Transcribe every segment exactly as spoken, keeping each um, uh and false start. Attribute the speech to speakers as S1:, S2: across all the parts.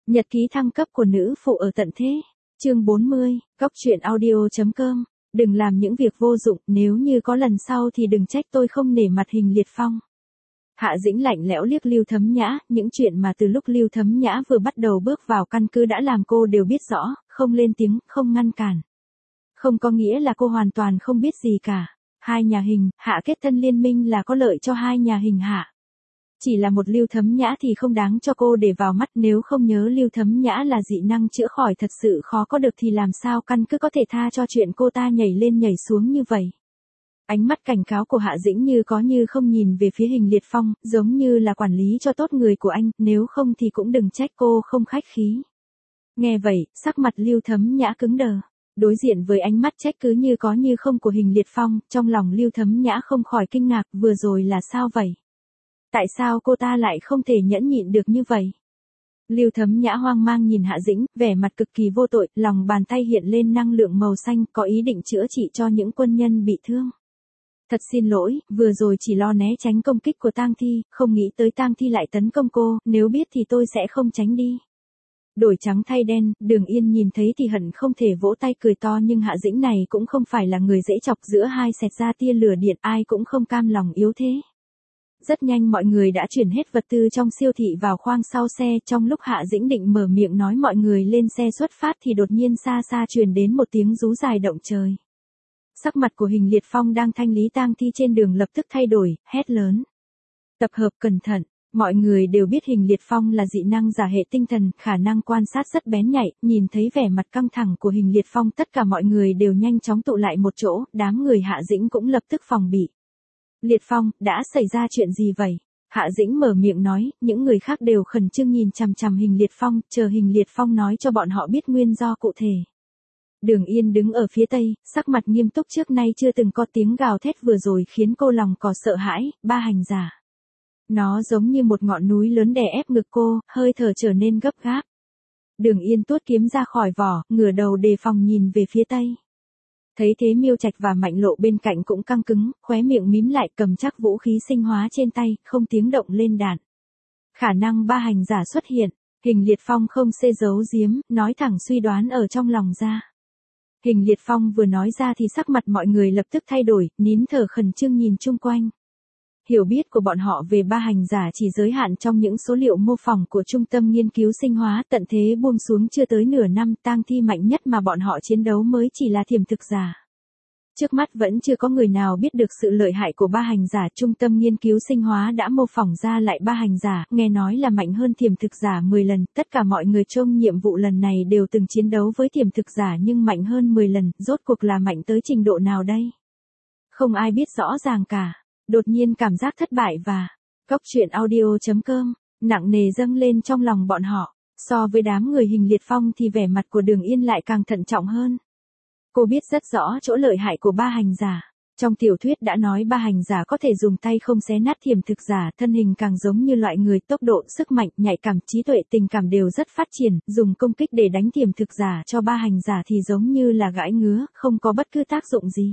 S1: Nhật ký thăng cấp của nữ phụ ở tận thế. Chương bốn mươi, Góc truyện audio.com. Đừng làm những việc vô dụng, nếu như có lần sau thì đừng trách tôi không nể mặt Hình Liệt Phong. Hạ Dĩnh lạnh lẽo liếc Lưu Thấm Nhã, những chuyện mà từ lúc Lưu Thấm Nhã vừa bắt đầu bước vào căn cứ đã làm cô đều biết rõ, không lên tiếng, không ngăn cản. Không có nghĩa là cô hoàn toàn không biết gì cả. Hai nhà Hình, Hạ kết thân liên minh là có lợi cho hai nhà Hình Hạ. Chỉ là một Lưu Thấm Nhã thì không đáng cho cô để vào mắt, nếu không nhớ Lưu Thấm Nhã là dị năng chữa khỏi thật sự khó có được thì làm sao căn cứ có thể tha cho chuyện cô ta nhảy lên nhảy xuống như vậy. Ánh mắt cảnh cáo của Hạ Dĩnh như có như không nhìn về phía Hình Liệt Phong, giống như là quản lý cho tốt người của anh, nếu không thì cũng đừng trách cô không khách khí. Nghe vậy, sắc mặt Lưu Thấm Nhã cứng đờ. Đối diện với ánh mắt trách cứ như có như không của Hình Liệt Phong, trong lòng Lưu Thấm Nhã không khỏi kinh ngạc, vừa rồi là sao vậy? Tại sao cô ta lại không thể nhẫn nhịn được như vậy? Lưu Thấm Nhã hoang mang nhìn Hạ Dĩnh, vẻ mặt cực kỳ vô tội, lòng bàn tay hiện lên năng lượng màu xanh, có ý định chữa trị cho những quân nhân bị thương. Thật xin lỗi, vừa rồi chỉ lo né tránh công kích của Tang Thi, không nghĩ tới Tang Thi lại tấn công cô, nếu biết thì tôi sẽ không tránh đi. Đổi trắng thay đen, Đường Yên nhìn thấy thì hận không thể vỗ tay cười to, nhưng Hạ Dĩnh này cũng không phải là người dễ chọc, giữa hai xẹt ra tia lửa điện, ai cũng không cam lòng yếu thế. Rất nhanh mọi người đã chuyển hết vật tư trong siêu thị vào khoang sau xe, trong lúc Hạ Dĩnh định mở miệng nói mọi người lên xe xuất phát thì đột nhiên xa xa truyền đến một tiếng rú dài động trời. Sắc mặt của Hình Liệt Phong đang thanh lý tang thi trên đường lập tức thay đổi, hét lớn. Tập hợp cẩn thận, mọi người đều biết Hình Liệt Phong là dị năng giả hệ tinh thần, khả năng quan sát rất bén nhạy, nhìn thấy vẻ mặt căng thẳng của Hình Liệt Phong tất cả mọi người đều nhanh chóng tụ lại một chỗ, đám người Hạ Dĩnh cũng lập tức phòng bị. Liệt Phong, đã xảy ra chuyện gì vậy? Hạ Dĩnh mở miệng nói, những người khác đều khẩn trương nhìn chằm chằm Hình Liệt Phong, chờ Hình Liệt Phong nói cho bọn họ biết nguyên do cụ thể. Đường Yên đứng ở phía tây, sắc mặt nghiêm túc, trước nay chưa từng có tiếng gào thét vừa rồi khiến cô lòng cò sợ hãi, ba hành giả. Nó giống như một ngọn núi lớn đè ép ngực cô, hơi thở trở nên gấp gáp. Đường Yên tuốt kiếm ra khỏi vỏ, ngửa đầu đề phòng nhìn về phía tây. Thấy thế Miêu Trạch và Mạnh Lộ bên cạnh cũng căng cứng, khóe miệng mím lại, cầm chắc vũ khí sinh hóa trên tay, không tiếng động lên đạn. Khả năng ba hành giả xuất hiện, Hình Liệt Phong không xê giấu giếm, nói thẳng suy đoán ở trong lòng ra. Hình Liệt Phong vừa nói ra thì sắc mặt mọi người lập tức thay đổi, nín thở khẩn trương nhìn chung quanh. Hiểu biết của bọn họ về ba hành giả chỉ giới hạn trong những số liệu mô phỏng của Trung tâm Nghiên cứu Sinh hóa, tận thế buông xuống chưa tới nửa năm, tang thi mạnh nhất mà bọn họ chiến đấu mới chỉ là thiểm thực giả. Trước mắt vẫn chưa có người nào biết được sự lợi hại của ba hành giả, Trung tâm Nghiên cứu Sinh hóa đã mô phỏng ra lại ba hành giả, nghe nói là mạnh hơn thiểm thực giả mười lần, tất cả mọi người trong nhiệm vụ lần này đều từng chiến đấu với thiểm thực giả nhưng mạnh hơn mười lần, rốt cuộc là mạnh tới trình độ nào đây? Không ai biết rõ ràng cả. Đột nhiên cảm giác thất bại và Góc truyện audio.com nặng nề dâng lên trong lòng bọn họ. So với đám người Hình Liệt Phong thì vẻ mặt của Đường Yên lại càng thận trọng hơn. Cô biết rất rõ chỗ lợi hại của ba hành giả. Trong tiểu thuyết đã nói ba hành giả có thể dùng tay không xé nát thiểm thực giả, thân hình càng giống như loại người, tốc độ, sức mạnh, nhạy cảm, trí tuệ, tình cảm đều rất phát triển, dùng công kích để đánh thiểm thực giả cho ba hành giả thì giống như là gãi ngứa, không có bất cứ tác dụng gì.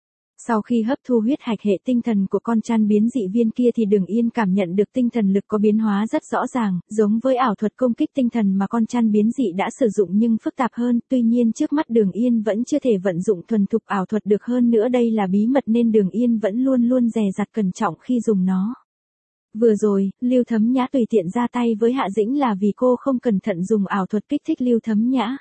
S1: Sau khi hấp thu huyết hạch hệ tinh thần của con chăn biến dị viên kia thì Đường Yên cảm nhận được tinh thần lực có biến hóa rất rõ ràng, giống với ảo thuật công kích tinh thần mà con chăn biến dị đã sử dụng nhưng phức tạp hơn, tuy nhiên trước mắt Đường Yên vẫn chưa thể vận dụng thuần thục ảo thuật được, hơn nữa đây là bí mật nên Đường Yên vẫn luôn luôn dè dặt cẩn trọng khi dùng nó. Vừa rồi, Lưu Thấm Nhã tùy tiện ra tay với Hạ Dĩnh là vì cô không cẩn thận dùng ảo thuật kích thích Lưu Thấm Nhã.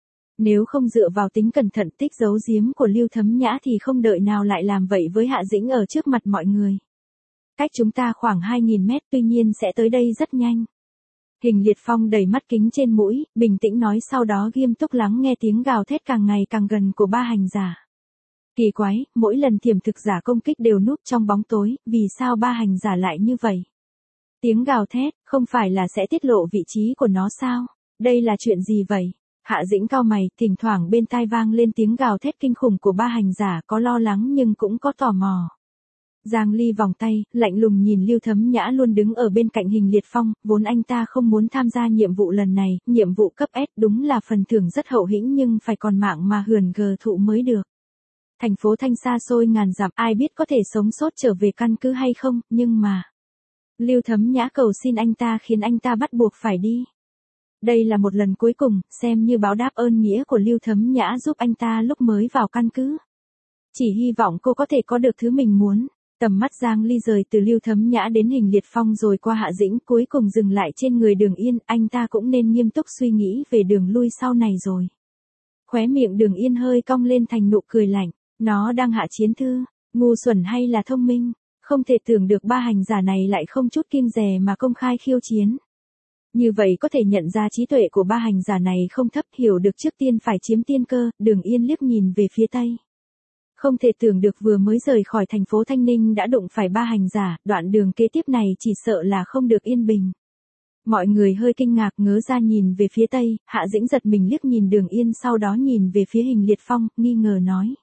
S1: Nếu không dựa vào tính cẩn thận tích giấu giếm của Lưu Thấm Nhã thì không đợi nào lại làm vậy với Hạ Dĩnh ở trước mặt mọi người. Cách chúng ta khoảng hai nghìn mét, tuy nhiên sẽ tới đây rất nhanh. Hình Liệt Phong đẩy mắt kính trên mũi, bình tĩnh nói, sau đó nghiêm túc lắng nghe tiếng gào thét càng ngày càng gần của ba hành giả. Kỳ quái, mỗi lần thiểm thực giả công kích đều núp trong bóng tối, vì sao ba hành giả lại như vậy? Tiếng gào thét, không phải là sẽ tiết lộ vị trí của nó sao? Đây là chuyện gì vậy? Hạ Dĩnh cau mày, thỉnh thoảng bên tai vang lên tiếng gào thét kinh khủng của ba hành giả, có lo lắng nhưng cũng có tò mò. Giang Ly vòng tay, lạnh lùng nhìn Lưu Thấm Nhã luôn đứng ở bên cạnh Hình Liệt Phong, vốn anh ta không muốn tham gia nhiệm vụ lần này, nhiệm vụ cấp S đúng là phần thưởng rất hậu hĩnh nhưng phải còn mạng mà hườn gờ thụ mới được. Thành phố Thanh xa xôi ngàn dặm, ai biết có thể sống sót trở về căn cứ hay không, nhưng mà Lưu Thấm Nhã cầu xin anh ta khiến anh ta bắt buộc phải đi. Đây là một lần cuối cùng, xem như báo đáp ơn nghĩa của Lưu Thấm Nhã giúp anh ta lúc mới vào căn cứ. Chỉ hy vọng cô có thể có được thứ mình muốn. Tầm mắt Giang Ly rời từ Lưu Thấm Nhã đến Hình Liệt Phong rồi qua Hạ Dĩnh, cuối cùng dừng lại trên người Đường Yên, anh ta cũng nên nghiêm túc suy nghĩ về đường lui sau này rồi. Khóe miệng Đường Yên hơi cong lên thành nụ cười lạnh, nó đang hạ chiến thư, ngu xuẩn hay là thông minh, không thể tưởng được ba hành giả này lại không chút kiêng dè mà công khai khiêu chiến. Như vậy có thể nhận ra trí tuệ của ba hành giả này không thấp, hiểu được trước tiên phải chiếm tiên cơ. Đường Yên liếc nhìn về phía tây. Không thể tưởng được vừa mới rời khỏi thành phố Thanh Ninh đã đụng phải ba hành giả, đoạn đường kế tiếp này chỉ sợ là không được yên bình. Mọi người hơi kinh ngạc ngớ ra nhìn về phía tây, Hạ Dĩnh giật mình liếc nhìn Đường Yên sau đó nhìn về phía Hình Liệt Phong, nghi ngờ nói.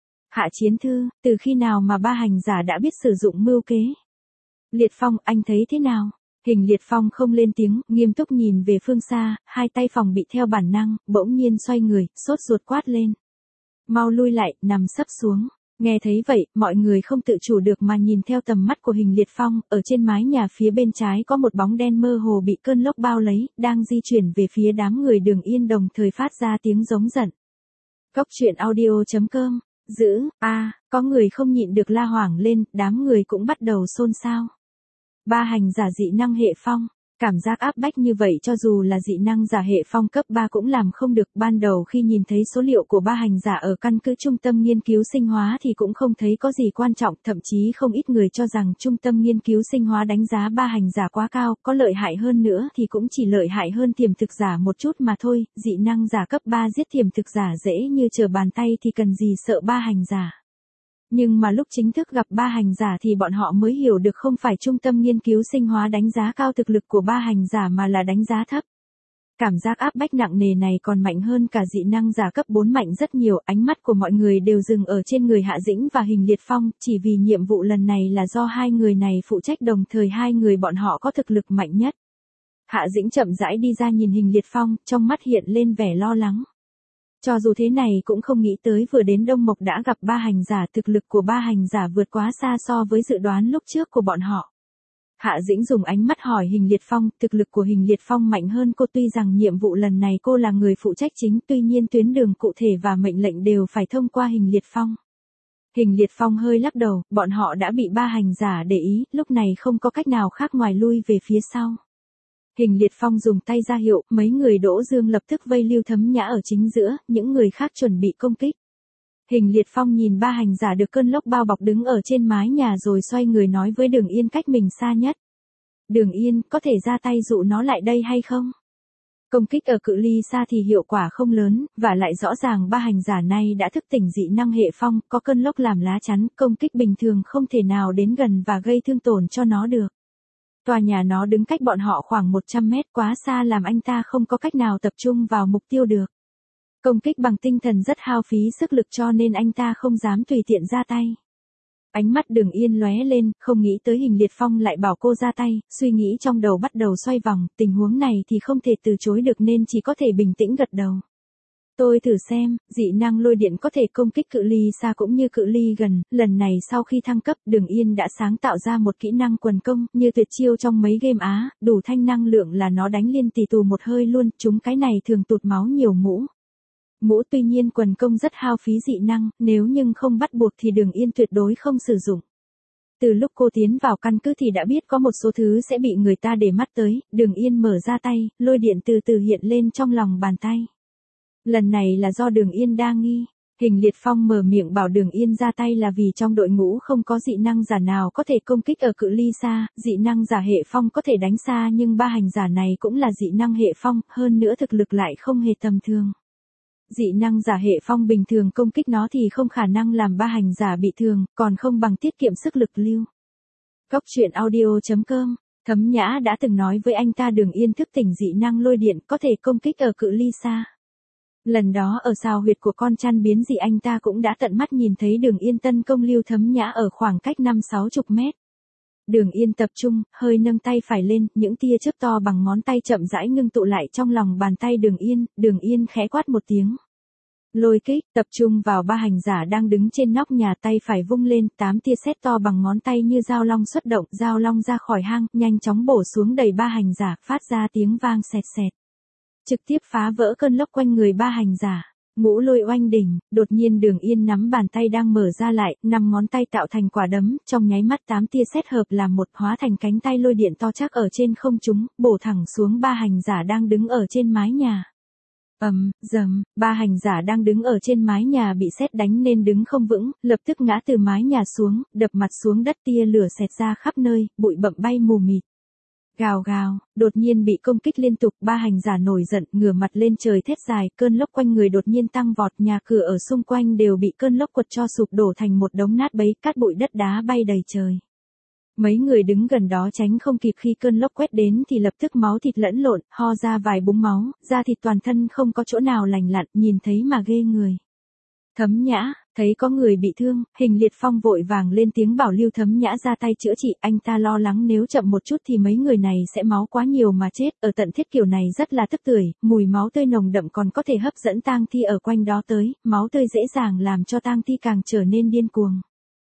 S1: Hạ chiến thư, từ khi nào mà ba hành giả đã biết sử dụng mưu kế? Liệt Phong, anh thấy thế nào? Hình Liệt Phong không lên tiếng, nghiêm túc nhìn về phương xa, hai tay phòng bị theo bản năng, bỗng nhiên xoay người, sốt ruột quát lên. Mau lui lại, nằm sấp xuống. Nghe thấy vậy, mọi người không tự chủ được mà nhìn theo tầm mắt của Hình Liệt Phong, ở trên mái nhà phía bên trái có một bóng đen mơ hồ bị cơn lốc bao lấy, đang di chuyển về phía đám người Đường Yên đồng thời phát ra tiếng giống giận. Cốc truyện audio chấm com, giữ, a à, có người không nhịn được la hoảng lên, đám người cũng bắt đầu xôn xao. Ba hành giả dị năng hệ phong, cảm giác áp bách như vậy cho dù là dị năng giả hệ phong cấp ba cũng làm không được. Ban đầu khi nhìn thấy số liệu của ba hành giả ở căn cứ trung tâm nghiên cứu sinh hóa thì cũng không thấy có gì quan trọng, thậm chí không ít người cho rằng trung tâm nghiên cứu sinh hóa đánh giá ba hành giả quá cao, có lợi hại hơn nữa thì cũng chỉ lợi hại hơn tiềm thực giả một chút mà thôi, dị năng giả cấp ba giết tiềm thực giả dễ như trở bàn tay thì cần gì sợ ba hành giả. Nhưng mà lúc chính thức gặp ba hành giả thì bọn họ mới hiểu được không phải trung tâm nghiên cứu sinh hóa đánh giá cao thực lực của ba hành giả mà là đánh giá thấp. Cảm giác áp bách nặng nề này còn mạnh hơn cả dị năng giả cấp bốn mạnh rất nhiều, ánh mắt của mọi người đều dừng ở trên người Hạ Dĩnh và Hình Liệt Phong, chỉ vì nhiệm vụ lần này là do hai người này phụ trách, đồng thời hai người bọn họ có thực lực mạnh nhất. Hạ Dĩnh chậm rãi đi ra nhìn Hình Liệt Phong, trong mắt hiện lên vẻ lo lắng. Cho dù thế này cũng không nghĩ tới vừa đến Đông Mộc đã gặp ba hành giả, thực lực của ba hành giả vượt quá xa so với dự đoán lúc trước của bọn họ. Hạ Dĩnh dùng ánh mắt hỏi Hình Liệt Phong, thực lực của Hình Liệt Phong mạnh hơn cô, tuy rằng nhiệm vụ lần này cô là người phụ trách chính, tuy nhiên tuyến đường cụ thể và mệnh lệnh đều phải thông qua Hình Liệt Phong. Hình Liệt Phong hơi lắc đầu, bọn họ đã bị ba hành giả để ý, lúc này không có cách nào khác ngoài lui về phía sau. Hình Liệt Phong dùng tay ra hiệu, mấy người Đỗ Dương lập tức vây Lưu Thấm Nhã ở chính giữa, những người khác chuẩn bị công kích. Hình Liệt Phong nhìn ba hành giả được cơn lốc bao bọc đứng ở trên mái nhà rồi xoay người nói với Đường Yên cách mình xa nhất. Đường Yên, có thể ra tay dụ nó lại đây hay không? Công kích ở cự ly xa thì hiệu quả không lớn, và lại rõ ràng ba hành giả này đã thức tỉnh dị năng hệ phong, có cơn lốc làm lá chắn, công kích bình thường không thể nào đến gần và gây thương tổn cho nó được. Tòa nhà nó đứng cách bọn họ khoảng một trăm mét, quá xa làm anh ta không có cách nào tập trung vào mục tiêu được. Công kích bằng tinh thần rất hao phí sức lực cho nên anh ta không dám tùy tiện ra tay. Ánh mắt Đường Yên lóe lên, không nghĩ tới Hình Liệt Phong lại bảo cô ra tay, suy nghĩ trong đầu bắt đầu xoay vòng, tình huống này thì không thể từ chối được nên chỉ có thể bình tĩnh gật đầu. Tôi thử xem, dị năng lôi điện có thể công kích cự ly xa cũng như cự ly gần, lần này sau khi thăng cấp, Đường Yên đã sáng tạo ra một kỹ năng quần công, như tuyệt chiêu trong mấy game Á, đủ thanh năng lượng là nó đánh liên tỷ tù một hơi luôn, chúng cái này thường tụt máu nhiều mũ. Mũ tuy nhiên quần công rất hao phí dị năng, nếu nhưng không bắt buộc thì Đường Yên tuyệt đối không sử dụng. Từ lúc cô tiến vào căn cứ thì đã biết có một số thứ sẽ bị người ta để mắt tới, Đường Yên mở ra tay, lôi điện từ từ hiện lên trong lòng bàn tay. Lần này là do Đường Yên đa nghi. Hình Liệt Phong mở miệng bảo Đường Yên ra tay là vì trong đội ngũ không có dị năng giả nào có thể công kích ở cự ly xa, dị năng giả hệ phong có thể đánh xa nhưng ba hành giả này cũng là dị năng hệ phong, hơn nữa thực lực lại không hề tầm thường. Dị năng giả hệ phong bình thường công kích nó thì không khả năng làm ba hành giả bị thương, còn không bằng tiết kiệm sức lực lưu. Cốc truyện audio chấm com, Thấm Nhã đã từng nói với anh ta Đường Yên thức tỉnh dị năng lôi điện có thể công kích ở cự ly xa. Lần đó ở sao huyệt của con chăn biến dị anh ta cũng đã tận mắt nhìn thấy Đường Yên tấn công Lưu Thấm Nhã ở khoảng cách năm sáu chục mét. Đường Yên tập trung, hơi nâng tay phải lên, những tia chớp to bằng ngón tay chậm rãi ngưng tụ lại trong lòng bàn tay Đường Yên, Đường Yên khẽ quát một tiếng. Lôi kích, tập trung vào ba hành giả đang đứng trên nóc nhà, tay phải vung lên, tám tia sét to bằng ngón tay như dao long xuất động, dao long ra khỏi hang, nhanh chóng bổ xuống đầy ba hành giả, phát ra tiếng vang sẹt sẹt. trực tiếp phá vỡ cơn lốc quanh người ba hành giả. Ngũ lôi oanh đỉnh, đột nhiên Đường Yên nắm bàn tay đang mở ra lại, năm ngón tay tạo thành quả đấm, trong nháy mắt tám tia sét hợp làm một hóa thành cánh tay lôi điện to chắc ở trên không trung, bổ thẳng xuống ba hành giả đang đứng ở trên mái nhà. Ầm, dầm, ba hành giả đang đứng ở trên mái nhà bị sét đánh nên đứng không vững, lập tức ngã từ mái nhà xuống, đập mặt xuống đất, tia lửa xẹt ra khắp nơi, bụi bặm bay mù mịt. Gào gào, đột nhiên bị công kích liên tục, ba hành giả nổi giận, ngửa mặt lên trời thét dài, cơn lốc quanh người đột nhiên tăng vọt, nhà cửa ở xung quanh đều bị cơn lốc quật cho sụp đổ thành một đống nát bấy, cát bụi đất đá bay đầy trời. Mấy người đứng gần đó tránh không kịp, khi cơn lốc quét đến thì lập tức máu thịt lẫn lộn, ho ra vài búng máu, da thịt toàn thân không có chỗ nào lành lặn, nhìn thấy mà ghê người. Thấm Nhã, thấy có người bị thương, Hình Liệt Phong vội vàng lên tiếng bảo Lưu Thấm Nhã ra tay chữa trị, anh ta lo lắng nếu chậm một chút thì mấy người này sẽ máu quá nhiều mà chết, ở tận thiết kiểu này rất là tức tưởi, mùi máu tươi nồng đậm còn có thể hấp dẫn tang thi ở quanh đó tới, máu tươi dễ dàng làm cho tang thi càng trở nên điên cuồng.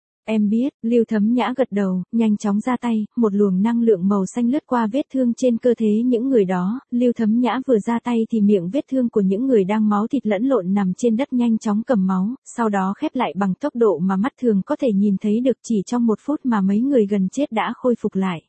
S1: Em biết, Lưu Thấm Nhã gật đầu, nhanh chóng ra tay, một luồng năng lượng màu xanh lướt qua vết thương trên cơ thể những người đó, Lưu Thấm Nhã vừa ra tay thì miệng vết thương của những người đang máu thịt lẫn lộn nằm trên đất nhanh chóng cầm máu, sau đó khép lại bằng tốc độ mà mắt thường có thể nhìn thấy được, chỉ trong một phút mà mấy người gần chết đã khôi phục lại.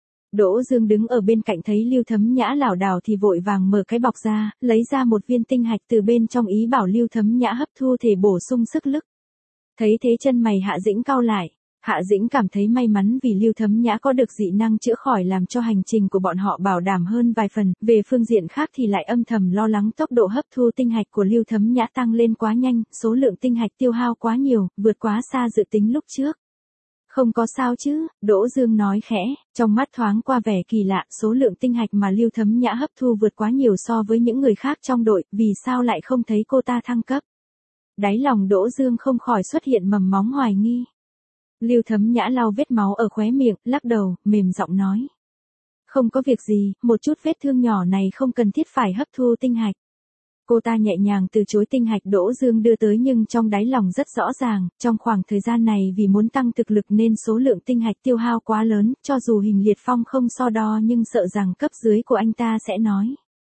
S1: Đỗ Dương đứng ở bên cạnh thấy Lưu Thấm Nhã lảo đảo thì vội vàng mở cái bọc ra, lấy ra một viên tinh hạch từ bên trong, ý bảo Lưu Thấm Nhã hấp thu thể bổ sung sức lực. Thấy thế chân mày Hạ Dĩnh cau lại, Hạ Dĩnh cảm thấy may mắn vì Lưu Thấm Nhã có được dị năng chữa khỏi làm cho hành trình của bọn họ bảo đảm hơn vài phần, về phương diện khác thì lại âm thầm lo lắng tốc độ hấp thu tinh hạch của Lưu Thấm Nhã tăng lên quá nhanh, số lượng tinh hạch tiêu hao quá nhiều, vượt quá xa dự tính lúc trước. Không có sao chứ, Đỗ Dương nói khẽ, trong mắt thoáng qua vẻ kỳ lạ, số lượng tinh hạch mà Lưu Thấm Nhã hấp thu vượt quá nhiều so với những người khác trong đội, vì sao lại không thấy cô ta thăng cấp? Đáy lòng Đỗ Dương không khỏi xuất hiện mầm móng hoài nghi. Lưu Thấm Nhã lau vết máu ở khóe miệng, lắc đầu, mềm giọng nói. Không có việc gì, một chút vết thương nhỏ này không cần thiết phải hấp thu tinh hạch. Cô ta nhẹ nhàng từ chối tinh hạch Đỗ Dương đưa tới, nhưng trong đáy lòng rất rõ ràng, trong khoảng thời gian này vì muốn tăng thực lực nên số lượng tinh hạch tiêu hao quá lớn, cho dù Hình Liệt Phong không so đo nhưng sợ rằng cấp dưới của anh ta sẽ nói.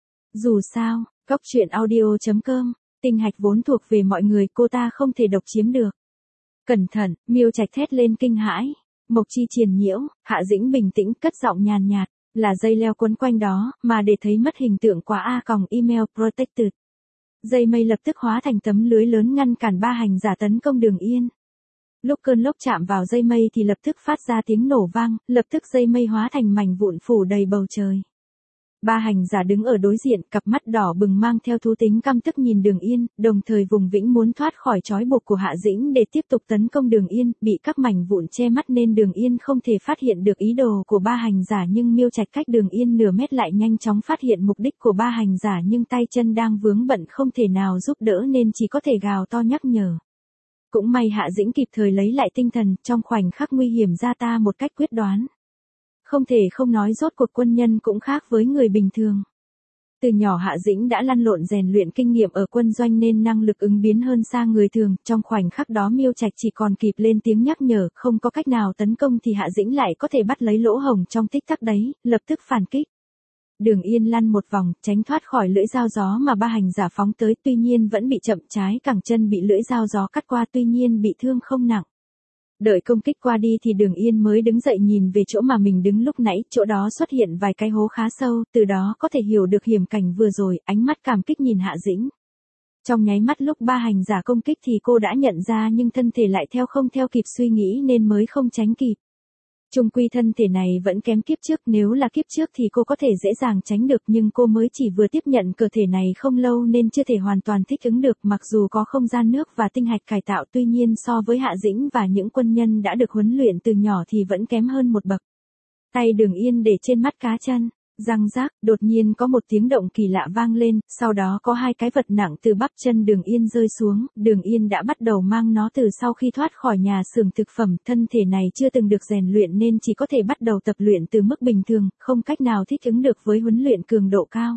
S1: Dù sao, Cóc Truyện Audio chấm com, tinh hạch vốn thuộc về mọi người, cô ta không thể độc chiếm được. Cẩn thận, Miêu Trạch thét lên kinh hãi. Mộc Chi triền nhiễu, Hạ Dĩnh bình tĩnh cất giọng nhàn nhạt, là dây leo quấn quanh đó, mà để thấy mất hình tượng quá a còng email protected. Dây mây lập tức hóa thành tấm lưới lớn ngăn cản ba hành giả tấn công Đường Yên. Lúc cơn lốc chạm vào dây mây thì lập tức phát ra tiếng nổ vang, lập tức dây mây hóa thành mảnh vụn phủ đầy bầu trời. Ba hành giả đứng ở đối diện, cặp mắt đỏ bừng mang theo thú tính căm tức nhìn Đường Yên, đồng thời vùng vĩnh muốn thoát khỏi trói buộc của Hạ Dĩnh để tiếp tục tấn công Đường Yên, bị các mảnh vụn che mắt nên Đường Yên không thể phát hiện được ý đồ của ba hành giả, nhưng Miêu Trạch cách Đường Yên nửa mét lại nhanh chóng phát hiện mục đích của ba hành giả, nhưng tay chân đang vướng bận không thể nào giúp đỡ nên chỉ có thể gào to nhắc nhở. Cũng may Hạ Dĩnh kịp thời lấy lại tinh thần, trong khoảnh khắc nguy hiểm ra ta một cách quyết đoán. Không thể không nói rốt cuộc quân nhân cũng khác với người bình thường. Từ nhỏ Hạ Dĩnh đã lăn lộn rèn luyện kinh nghiệm ở quân doanh nên năng lực ứng biến hơn xa người thường, trong khoảnh khắc đó Miêu Trạch chỉ còn kịp lên tiếng nhắc nhở, không có cách nào tấn công thì Hạ Dĩnh lại có thể bắt lấy lỗ hổng trong tích tắc đấy, lập tức phản kích. Đường Yên lăn một vòng, tránh thoát khỏi lưỡi dao gió mà ba hành giả phóng tới, tuy nhiên vẫn bị chậm, trái cẳng chân bị lưỡi dao gió cắt qua, tuy nhiên bị thương không nặng. Đợi công kích qua đi thì Đường Yên mới đứng dậy nhìn về chỗ mà mình đứng lúc nãy, chỗ đó xuất hiện vài cái hố khá sâu, từ đó có thể hiểu được hiểm cảnh vừa rồi, ánh mắt cảm kích nhìn Hạ Dĩnh. Trong nháy mắt lúc ba hành giả công kích thì cô đã nhận ra, nhưng thân thể lại theo không theo kịp suy nghĩ nên mới không tránh kịp. Chung quy thân thể này vẫn kém kiếp trước, nếu là kiếp trước thì cô có thể dễ dàng tránh được, nhưng cô mới chỉ vừa tiếp nhận cơ thể này không lâu nên chưa thể hoàn toàn thích ứng được, mặc dù có không gian nước và tinh hạch cải tạo, tuy nhiên so với Hạ Dĩnh và những quân nhân đã được huấn luyện từ nhỏ thì vẫn kém hơn một bậc. Tay Đường Yên để trên mắt cá chân, răng rác, đột nhiên có một tiếng động kỳ lạ vang lên, sau đó có hai cái vật nặng từ bắp chân Đường Yên rơi xuống, Đường Yên đã bắt đầu mang nó từ sau khi thoát khỏi nhà xưởng thực phẩm, thân thể này chưa từng được rèn luyện nên chỉ có thể bắt đầu tập luyện từ mức bình thường, không cách nào thích ứng được với huấn luyện cường độ cao.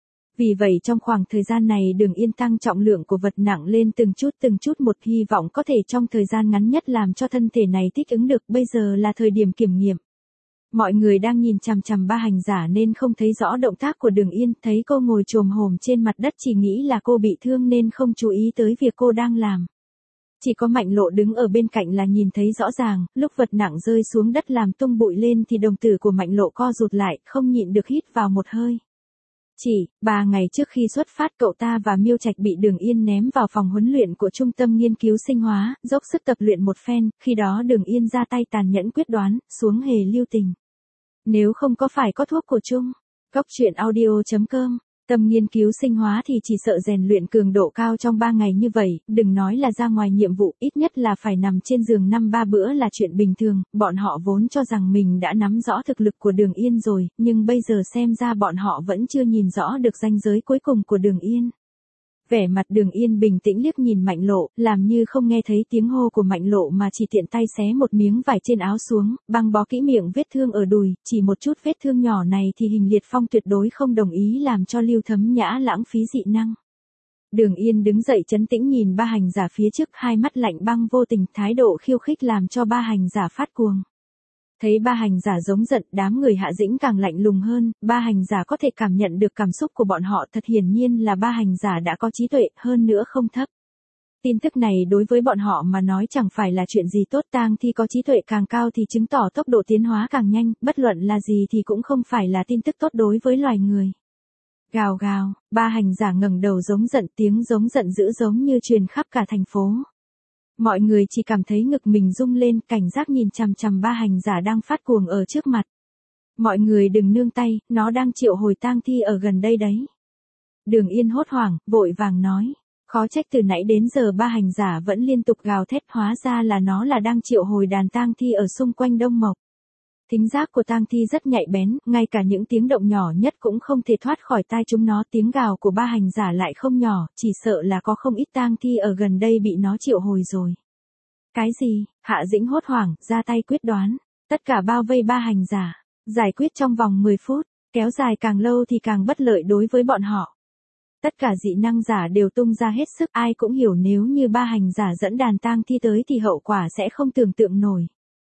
S1: Vì vậy trong khoảng thời gian này Đường Yên tăng trọng lượng của vật nặng lên từng chút từng chút một, hy vọng có thể trong thời gian ngắn nhất làm cho thân thể này thích ứng được, bây giờ là thời điểm kiểm nghiệm. Mọi người đang nhìn chằm chằm ba hành giả nên không thấy rõ động tác của Đường Yên, thấy cô ngồi chồm hổm trên mặt đất chỉ nghĩ là cô bị thương nên không chú ý tới việc cô đang làm. Chỉ có Mạnh Lộ đứng ở bên cạnh là nhìn thấy rõ ràng, lúc vật nặng rơi xuống đất làm tung bụi lên thì đồng tử của Mạnh Lộ co rụt lại, không nhịn được hít vào một hơi. Chỉ, ba ngày trước khi xuất phát cậu ta và Miêu Trạch bị Đường Yên ném vào phòng huấn luyện của Trung tâm Nghiên cứu Sinh hóa, dốc sức tập luyện một phen, khi đó Đường Yên ra tay tàn nhẫn quyết đoán, xuống hề lưu tình. Nếu không có phải có thuốc của Trung, Cóc truyện audio chấm com, tâm nghiên cứu sinh hóa thì chỉ sợ rèn luyện cường độ cao trong ba ngày như vậy, đừng nói là ra ngoài nhiệm vụ, ít nhất là phải nằm trên giường năm ba bữa là chuyện bình thường, bọn họ vốn cho rằng mình đã nắm rõ thực lực của Đường Yên rồi, nhưng bây giờ xem ra bọn họ vẫn chưa nhìn rõ được ranh giới cuối cùng của Đường Yên. Vẻ mặt Đường Yên bình tĩnh liếc nhìn Mạnh Lộ, làm như không nghe thấy tiếng hô của Mạnh Lộ mà chỉ tiện tay xé một miếng vải trên áo xuống, băng bó kỹ miệng vết thương ở đùi, chỉ một chút vết thương nhỏ này thì Hình Liệt Phong tuyệt đối không đồng ý làm cho Lưu Thấm Nhã lãng phí dị năng. Đường Yên đứng dậy trấn tĩnh nhìn ba hành giả phía trước, hai mắt lạnh băng vô tình, thái độ khiêu khích làm cho ba hành giả phát cuồng. Thấy ba hành giả giống giận, đám người Hạ Dĩnh càng lạnh lùng hơn, ba hành giả có thể cảm nhận được cảm xúc của bọn họ, thật hiển nhiên là ba hành giả đã có trí tuệ, hơn nữa không thấp. Tin tức này đối với bọn họ mà nói chẳng phải là chuyện gì tốt, tang thi có trí tuệ càng cao thì chứng tỏ tốc độ tiến hóa càng nhanh, bất luận là gì thì cũng không phải là tin tức tốt đối với loài người. Gào gào, ba hành giả ngẩng đầu giống giận, tiếng giống giận dữ giống như truyền khắp cả thành phố. Mọi người chỉ cảm thấy ngực mình rung lên, cảnh giác nhìn chằm chằm ba hành giả đang phát cuồng ở trước mặt. Mọi người đừng nương tay, nó đang triệu hồi tang thi ở gần đây đấy. Đường Yên hốt hoảng, vội vàng nói. Khó trách từ nãy đến giờ ba hành giả vẫn liên tục gào thét, hóa ra là nó là đang triệu hồi đàn tang thi ở xung quanh Đông Mộc. Thính giác của tang thi rất nhạy bén, ngay cả những tiếng động nhỏ nhất cũng không thể thoát khỏi tai chúng nó, tiếng gào của ba hành giả lại không nhỏ, chỉ sợ là có không ít tang thi ở gần đây bị nó triệu hồi rồi. Cái gì? Hạ Dĩnh hốt hoảng, ra tay quyết đoán, tất cả bao vây ba hành giả, giải quyết trong vòng mười phút, kéo dài càng lâu thì càng bất lợi đối với bọn họ. Tất cả dị năng giả đều tung ra hết sức, ai cũng hiểu nếu như ba hành giả dẫn đàn tang thi tới thì hậu quả sẽ không tưởng tượng nổi.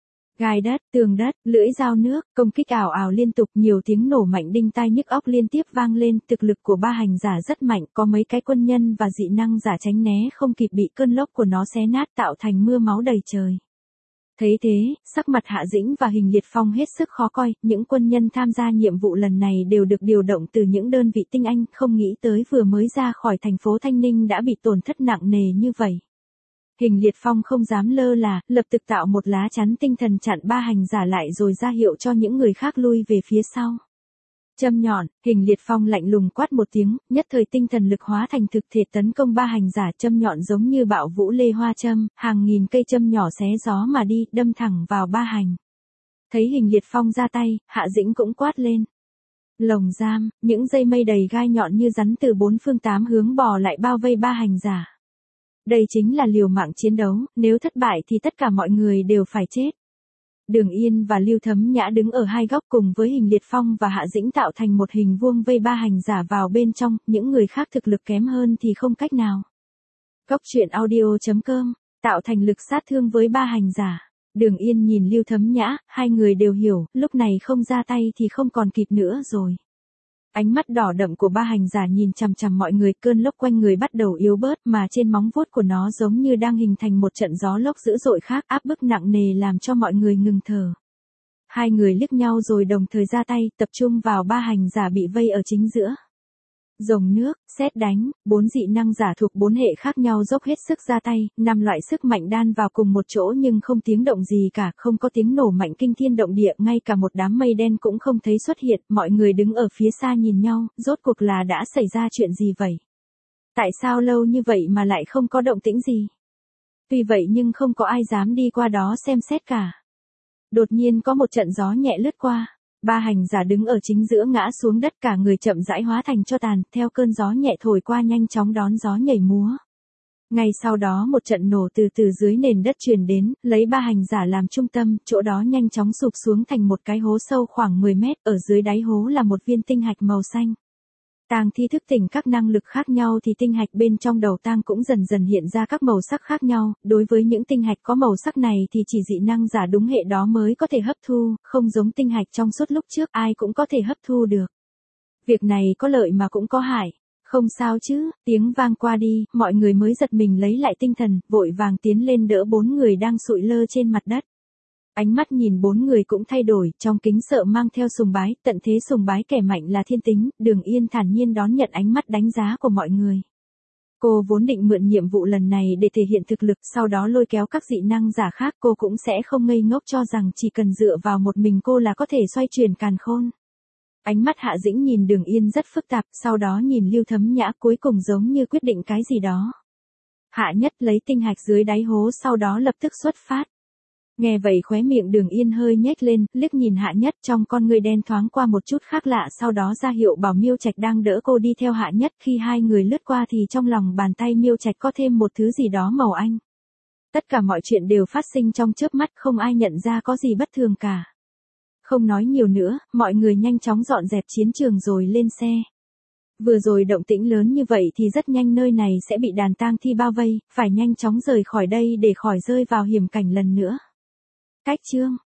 S1: Gai đất, tường đất, lưỡi dao nước, công kích ảo ảo liên tục, nhiều tiếng nổ mạnh đinh tai nhức óc liên tiếp vang lên, thực lực của ba hành giả rất mạnh, có mấy cái quân nhân và dị năng giả tránh né không kịp bị cơn lốc của nó xé nát tạo thành mưa máu đầy trời. Thấy thế, sắc mặt Hạ Dĩnh và Hình Liệt Phong hết sức khó coi, những quân nhân tham gia nhiệm vụ lần này đều được điều động từ những đơn vị tinh anh, không nghĩ tới vừa mới ra khỏi thành phố Thanh Ninh đã bị tổn thất nặng nề như vậy. Hình Liệt Phong không dám lơ là, lập tức tạo một lá chắn tinh thần chặn ba hành giả lại rồi ra hiệu cho những người khác lui về phía sau. Châm nhọn, Hình Liệt Phong lạnh lùng quát một tiếng, nhất thời tinh thần lực hóa thành thực thể tấn công ba hành giả, châm nhọn giống như bạo vũ lê hoa châm, hàng nghìn cây châm nhỏ xé gió mà đi, đâm thẳng vào ba hành. Thấy Hình Liệt Phong ra tay, Hạ Dĩnh cũng quát lên. Lồng giam, những dây mây đầy gai nhọn như rắn từ bốn phương tám hướng bò lại bao vây ba hành giả. Đây chính là liều mạng chiến đấu, nếu thất bại thì tất cả mọi người đều phải chết. Đường Yên và Lưu Thấm Nhã đứng ở hai góc cùng với Hình Liệt Phong và Hạ Dĩnh tạo thành một hình vuông vây ba hành giả vào bên trong, những người khác thực lực kém hơn thì không cách nào. Cóc truyện audio chấm com, tạo thành lực sát thương với ba hành giả. Đường Yên nhìn Lưu Thấm Nhã, hai người đều hiểu, lúc này không ra tay thì không còn kịp nữa rồi. Ánh mắt đỏ đậm của ba hành giả nhìn chằm chằm mọi người, cơn lốc quanh người bắt đầu yếu bớt mà trên móng vuốt của nó giống như đang hình thành một trận gió lốc dữ dội khác, áp bức nặng nề làm cho mọi người ngừng thở. Hai người liếc nhau rồi đồng thời ra tay, tập trung vào ba hành giả bị vây ở chính giữa. Rồng nước, sét đánh, bốn dị năng giả thuộc bốn hệ khác nhau dốc hết sức ra tay, năm loại sức mạnh đan vào cùng một chỗ nhưng không tiếng động gì cả, không có tiếng nổ mạnh kinh thiên động địa, ngay cả một đám mây đen cũng không thấy xuất hiện, mọi người đứng ở phía xa nhìn nhau, rốt cuộc là đã xảy ra chuyện gì vậy? Tại sao lâu như vậy mà lại không có động tĩnh gì? Tuy vậy nhưng không có ai dám đi qua đó xem xét cả. Đột nhiên có một trận gió nhẹ lướt qua. Ba hành giả đứng ở chính giữa ngã xuống đất, cả người chậm rãi hóa thành tro tàn, theo cơn gió nhẹ thổi qua nhanh chóng đón gió nhảy múa. Ngay sau đó một trận nổ từ từ dưới nền đất truyền đến, lấy ba hành giả làm trung tâm, chỗ đó nhanh chóng sụp xuống thành một cái hố sâu khoảng mười mét, ở dưới đáy hố là một viên tinh hạch màu xanh. Tang thi thức tỉnh các năng lực khác nhau thì tinh hạch bên trong đầu tang cũng dần dần hiện ra các màu sắc khác nhau, đối với những tinh hạch có màu sắc này thì chỉ dị năng giả đúng hệ đó mới có thể hấp thu, không giống tinh hạch trong suốt lúc trước ai cũng có thể hấp thu được. Việc này có lợi mà cũng có hại. Không sao chứ, tiếng vang qua đi, mọi người mới giật mình lấy lại tinh thần, vội vàng tiến lên đỡ bốn người đang sụi lơ trên mặt đất. Ánh mắt nhìn bốn người cũng thay đổi, trong kính sợ mang theo sùng bái, tận thế sùng bái kẻ mạnh là thiên tính, Đường Yên thản nhiên đón nhận ánh mắt đánh giá của mọi người. Cô vốn định mượn nhiệm vụ lần này để thể hiện thực lực, sau đó lôi kéo các dị năng giả khác, cô cũng sẽ không ngây ngốc cho rằng chỉ cần dựa vào một mình cô là có thể xoay chuyển càn khôn. Ánh mắt Hạ Dĩnh nhìn Đường Yên rất phức tạp, sau đó nhìn Lưu Thấm Nhã cuối cùng giống như quyết định cái gì đó. Hạ Nhất lấy tinh hạch dưới đáy hố sau đó lập tức xuất phát. Nghe vậy khóe miệng Đường Yên hơi nhếch lên, liếc nhìn Hạ Nhất trong con người đen thoáng qua một chút khác lạ, sau đó ra hiệu bảo Miêu Trạch đang đỡ cô đi theo Hạ Nhất, khi hai người lướt qua thì trong lòng bàn tay Miêu Trạch có thêm một thứ gì đó màu anh. Tất cả mọi chuyện đều phát sinh trong chớp mắt, không ai nhận ra có gì bất thường cả. Không nói nhiều nữa, mọi người nhanh chóng dọn dẹp chiến trường rồi lên xe. Vừa rồi động tĩnh lớn như vậy thì rất nhanh nơi này sẽ bị đàn tang thi bao vây, phải nhanh chóng rời khỏi đây để khỏi rơi vào hiểm cảnh lần nữa. Cách chương